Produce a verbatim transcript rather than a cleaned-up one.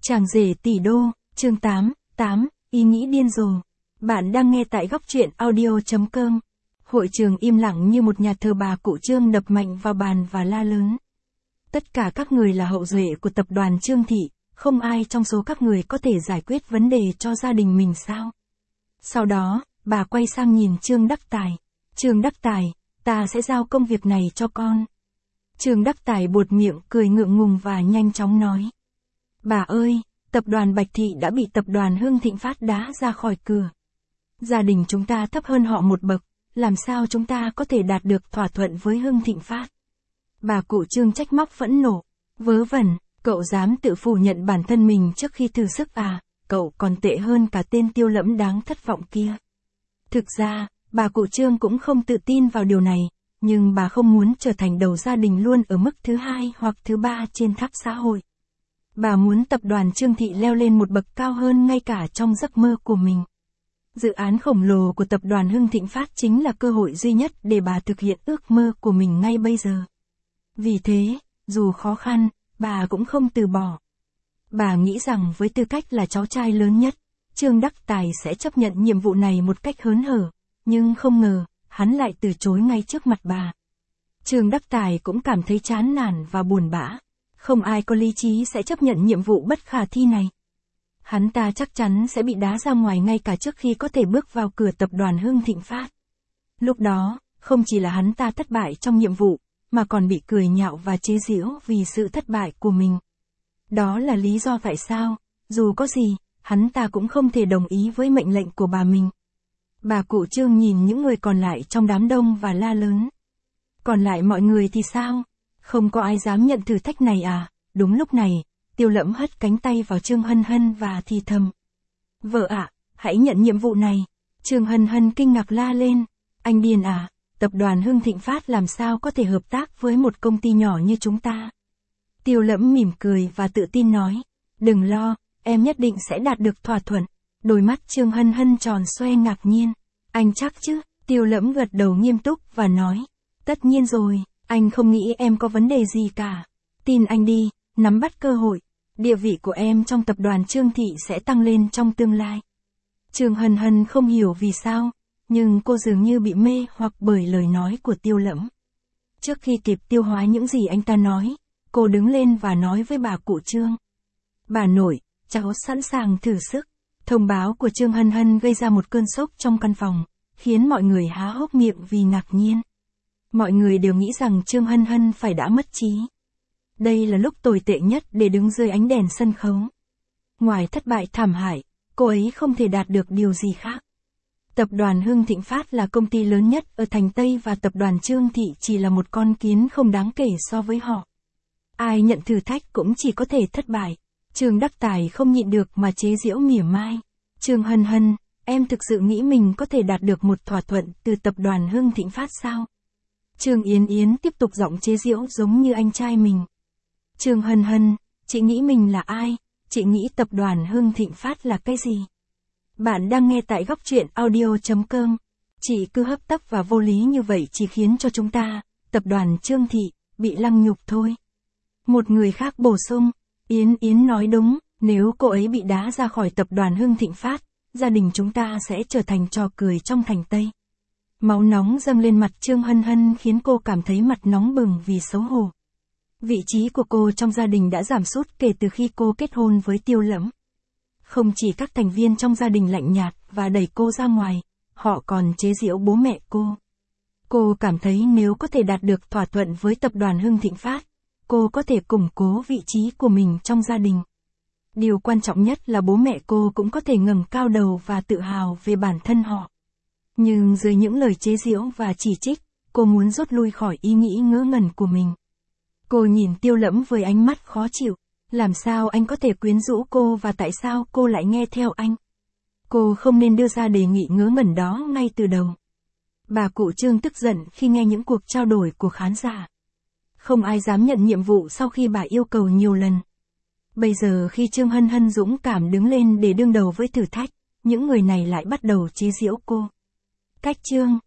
Chàng rể tỷ đô, chương tám, tám, ý nghĩ điên rồ. Bạn đang nghe tại góc truyện audio chấm com. Hội trường im lặng như một nhà thờ, bà cụ Trương đập mạnh vào bàn và la lớn. Tất cả các người là hậu duệ của tập đoàn Trương Thị, không ai trong số các người có thể giải quyết vấn đề cho gia đình mình sao? Sau đó, bà quay sang nhìn Trương Đắc Tài. Trương Đắc Tài, ta sẽ giao công việc này cho con. Trương Đắc Tài buột miệng cười ngượng ngùng và nhanh chóng nói. Bà ơi, tập đoàn Bạch Thị đã bị tập đoàn Hưng Thịnh Phát đá ra khỏi cửa. Gia đình chúng ta thấp hơn họ một bậc, làm sao chúng ta có thể đạt được thỏa thuận với Hưng Thịnh Phát? Bà cụ Trương trách móc phẫn nộ. Vớ vẩn, cậu dám tự phủ nhận bản thân mình trước khi thử sức à, cậu còn tệ hơn cả tên Tiêu Lẫm đáng thất vọng kia. Thực ra, bà cụ Trương cũng không tự tin vào điều này, nhưng bà không muốn trở thành đầu gia đình luôn ở mức thứ hai hoặc thứ ba trên tháp xã hội. Bà muốn tập đoàn Trương Thị leo lên một bậc cao hơn ngay cả trong giấc mơ của mình. Dự án khổng lồ của tập đoàn Hưng Thịnh Phát chính là cơ hội duy nhất để bà thực hiện ước mơ của mình ngay bây giờ. Vì thế, dù khó khăn, bà cũng không từ bỏ. Bà nghĩ rằng với tư cách là cháu trai lớn nhất, Trương Đắc Tài sẽ chấp nhận nhiệm vụ này một cách hớn hở, nhưng không ngờ, hắn lại từ chối ngay trước mặt bà. Trương Đắc Tài cũng cảm thấy chán nản và buồn bã. Không ai có lý trí sẽ chấp nhận nhiệm vụ bất khả thi này. Hắn ta chắc chắn sẽ bị đá ra ngoài ngay cả trước khi có thể bước vào cửa tập đoàn Hưng Thịnh Phát. Lúc đó, không chỉ là hắn ta thất bại trong nhiệm vụ, mà còn bị cười nhạo và chế giễu vì sự thất bại của mình. Đó là lý do tại sao, dù có gì, hắn ta cũng không thể đồng ý với mệnh lệnh của bà mình. Bà cụ Trương nhìn những người còn lại trong đám đông và la lớn. Còn lại mọi người thì sao? Không có ai dám nhận thử thách này à? Đúng lúc này, Tiêu Lẫm hất cánh tay vào Trương Hân Hân và thì thầm. Vợ ạ, hãy nhận nhiệm vụ này. Trương Hân Hân kinh ngạc la lên. Anh điên à? Tập đoàn Hưng Thịnh Phát làm sao có thể hợp tác với một công ty nhỏ như chúng ta? Tiêu Lẫm mỉm cười và tự tin nói. Đừng lo, em nhất định sẽ đạt được thỏa thuận. Đôi mắt Trương Hân Hân tròn xoe ngạc nhiên. Anh chắc chứ? Tiêu Lẫm gật đầu nghiêm túc và nói. Tất nhiên rồi. Anh không nghĩ em có vấn đề gì cả. Tin anh đi, nắm bắt cơ hội. Địa vị của em trong tập đoàn Trương Thị sẽ tăng lên trong tương lai. Trương Hân Hân không hiểu vì sao, nhưng cô dường như bị mê hoặc bởi lời nói của Tiêu Lẫm. Trước khi kịp tiêu hóa những gì anh ta nói, cô đứng lên và nói với bà cụ Trương. Bà nội, cháu sẵn sàng thử sức. Thông báo của Trương Hân Hân gây ra một cơn sốc trong căn phòng, khiến mọi người há hốc miệng vì ngạc nhiên. Mọi người đều nghĩ rằng Trương Hân Hân phải đã mất trí. Đây là lúc tồi tệ nhất để đứng dưới ánh đèn sân khấu. Ngoài thất bại thảm hại, cô ấy không thể đạt được điều gì khác. Tập đoàn Hưng Thịnh Phát là công ty lớn nhất ở thành Tây và tập đoàn Trương Thị chỉ là một con kiến không đáng kể so với họ. Ai nhận thử thách cũng chỉ có thể thất bại. Trương Đắc Tài không nhịn được mà chế giễu mỉa mai. Trương Hân Hân, em thực sự nghĩ mình có thể đạt được một thỏa thuận từ tập đoàn Hưng Thịnh Phát sao? Trương Yến Yến tiếp tục giọng chế giễu giống như anh trai mình. Trương Hân Hân, chị nghĩ mình là ai? Chị nghĩ tập đoàn Hưng Thịnh Phát là cái gì? Bạn đang nghe tại góc truyện audio chấm com. Chị cứ hấp tấp và vô lý như vậy chỉ khiến cho chúng ta, tập đoàn Trương Thị, bị lăng nhục thôi. Một người khác bổ sung, Yến Yến nói đúng, nếu cô ấy bị đá ra khỏi tập đoàn Hưng Thịnh Phát, gia đình chúng ta sẽ trở thành trò cười trong thành Tây. Máu nóng dâng lên mặt Trương Hân Hân khiến cô cảm thấy mặt nóng bừng vì xấu hổ. Vị trí của cô trong gia đình đã giảm sút kể từ khi cô kết hôn với Tiêu Lẫm. Không chỉ các thành viên trong gia đình lạnh nhạt và đẩy cô ra ngoài, họ còn chế giễu bố mẹ cô. Cô cảm thấy nếu có thể đạt được thỏa thuận với tập đoàn Hưng Thịnh Phát, cô có thể củng cố vị trí của mình trong gia đình. Điều quan trọng nhất là bố mẹ cô cũng có thể ngẩng cao đầu và tự hào về bản thân họ. Nhưng dưới những lời chế giễu và chỉ trích, cô muốn rút lui khỏi ý nghĩ ngớ ngẩn của mình. Cô nhìn Tiêu Lẫm với ánh mắt khó chịu. Làm sao anh có thể quyến rũ cô và tại sao cô lại nghe theo anh? Cô không nên đưa ra đề nghị ngớ ngẩn đó ngay từ đầu. Bà cụ Trương tức giận khi nghe những cuộc trao đổi của khán giả. Không ai dám nhận nhiệm vụ sau khi bà yêu cầu nhiều lần. Bây giờ khi Trương Hân Hân dũng cảm đứng lên để đương đầu với thử thách, những người này lại bắt đầu chế giễu cô. Cách Trương,